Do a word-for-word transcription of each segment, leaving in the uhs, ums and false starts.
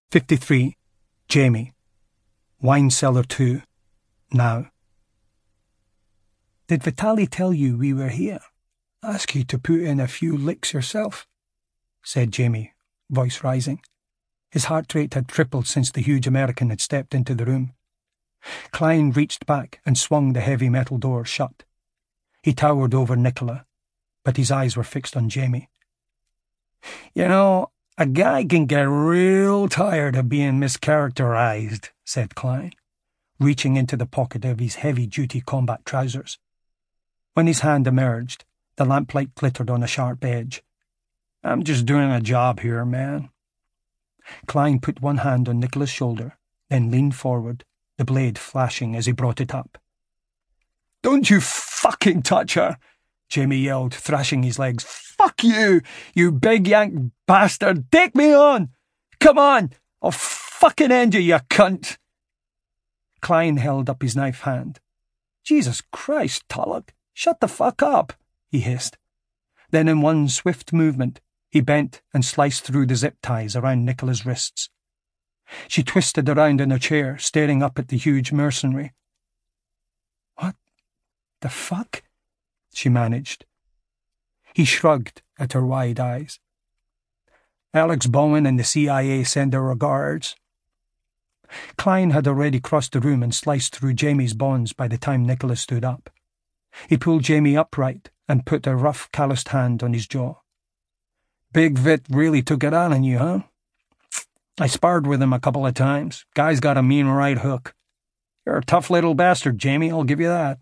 fifty-three. Jamie. Wine Cellar two. Now. Did Vitali tell you we were here? Ask you to put in a few licks yourself, said Jamie, voice rising. His heart rate had tripled since the huge American had stepped into the room. Klein reached back and swung the heavy metal door shut. He towered over Nicola, but his eyes were fixed on Jamie. You know, a guy can get real tired of being mischaracterized, said Klein, reaching into the pocket of his heavy-duty combat trousers. When his hand emerged, the lamplight glittered on a sharp edge. I'm just doing a job here, man. Klein put one hand on Nicola's shoulder, then leaned forward, the blade flashing as he brought it up. Don't you fucking touch her, Jamie yelled, thrashing his legs. Fuck you, you big yank bastard. Take me on. Come on, I'll fucking end you, you cunt. Klein held up his knife hand. Jesus Christ, Tulloch, shut the fuck up, he hissed. Then in one swift movement, he bent and sliced through the zip ties around Nicola's wrists. She twisted around in her chair, staring up at the huge mercenary. What the fuck? She managed. He shrugged at her wide eyes. Alex Bowen and the C I A send their regards. Klein had already crossed the room and sliced through Jamie's bonds by the time Nicola stood up. He pulled Jamie upright and put a rough, calloused hand on his jaw. Big Vit really took it out on you, huh? I sparred with him a couple of times. Guy's got a mean right hook. You're a tough little bastard, Jamie, I'll give you that.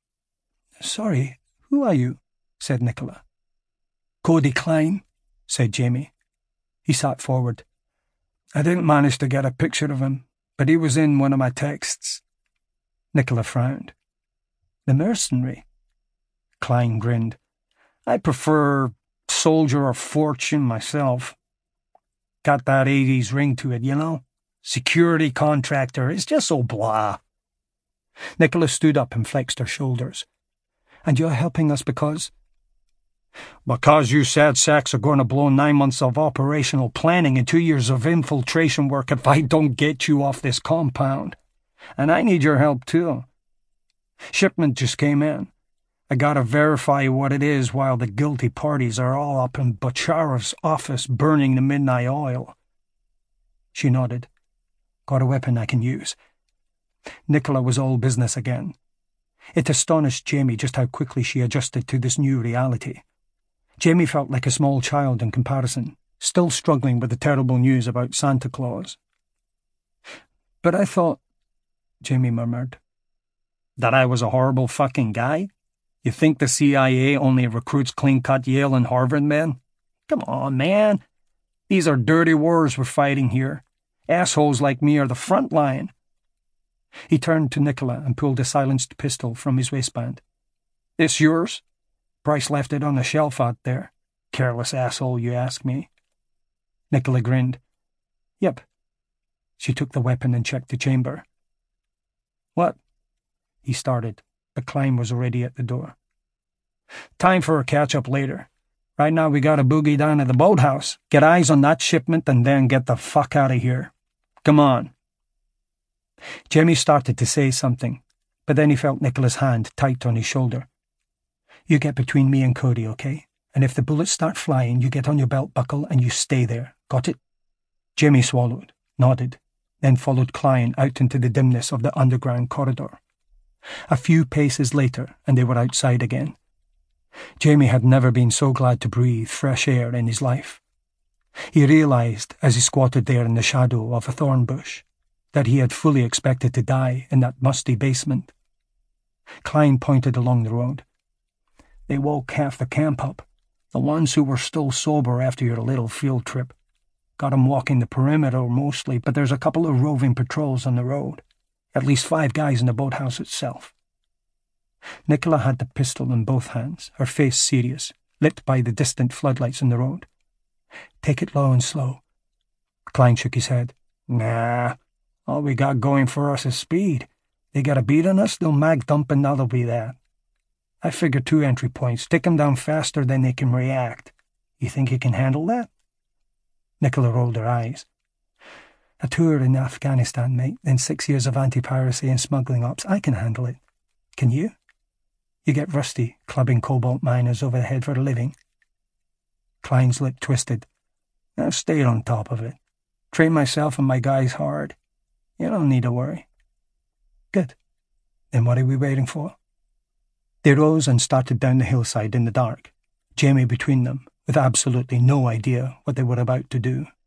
Sorry, who are you? Said Nicola. Cody Klein, said Jamie. He sat forward. I didn't manage to get a picture of him, but he was in one of my texts. Nicola frowned. The mercenary? Klein grinned. I prefer soldier or fortune myself. Got that eighties ring to it, you know? Security contractor, it's just so blah. Nicola stood up and flexed her shoulders. And you're helping us because? Because you sad sacks are going to blow nine months of operational planning and two years of infiltration work if I don't get you off this compound. And I need your help too. Shipment just came in. I gotta verify what it is while the guilty parties are all up in Bocharev's office burning the midnight oil. She nodded. Got a weapon I can use. Nicola was all business again. It astonished Jamie just how quickly she adjusted to this new reality. Jamie felt like a small child in comparison, still struggling with the terrible news about Santa Claus. But I thought, Jamie murmured, that I was a horrible fucking guy? You think the C I A only recruits clean-cut Yale and Harvard men? Come on, man. These are dirty wars we're fighting here. Assholes like me are the front line. He turned to Nicola and pulled a silenced pistol from his waistband. This yours? Bryce left it on the shelf out there. Careless asshole, you ask me. Nicola grinned. Yep. She took the weapon and checked the chamber. What? He started, but Klein was already at the door. Time for a catch-up later. Right now we gotta boogie down to the boathouse, get eyes on that shipment, and then get the fuck out of here. Come on. Jamie started to say something, but then he felt Nicola's hand tight on his shoulder. You get between me and Cody, okay? And if the bullets start flying, you get on your belt buckle and you stay there. Got it? Jamie swallowed, nodded, then followed Klein out into the dimness of the underground corridor. A few paces later, and they were outside again. Jamie had never been so glad to breathe fresh air in his life. He realized, as he squatted there in the shadow of a thorn bush, that he had fully expected to die in that musty basement. Klein pointed along the road. They woke half the camp up, the ones who were still sober after your little field trip. Got 'em walking the perimeter mostly, but there's a couple of roving patrols on the road. At least five guys in the boathouse itself. Nicola had the pistol in both hands, her face serious, lit by the distant floodlights in the road. Take it low and slow. Klein shook his head. Nah, all we got going for us is speed. They got a beat on us, they'll mag dump and that'll be that. I figure two entry points, take 'em down faster than they can react. You think you can handle that? Nicola rolled her eyes. A tour in Afghanistan, mate, then six years of anti-piracy and smuggling ops. I can handle it. Can you? You get rusty, clubbing cobalt miners over the head for a living. Klein's lip twisted. I've stayed on top of it. Train myself and my guys hard. You don't need to worry. Good. Then what are we waiting for? They rose and started down the hillside in the dark, Jamie between them, with absolutely no idea what they were about to do.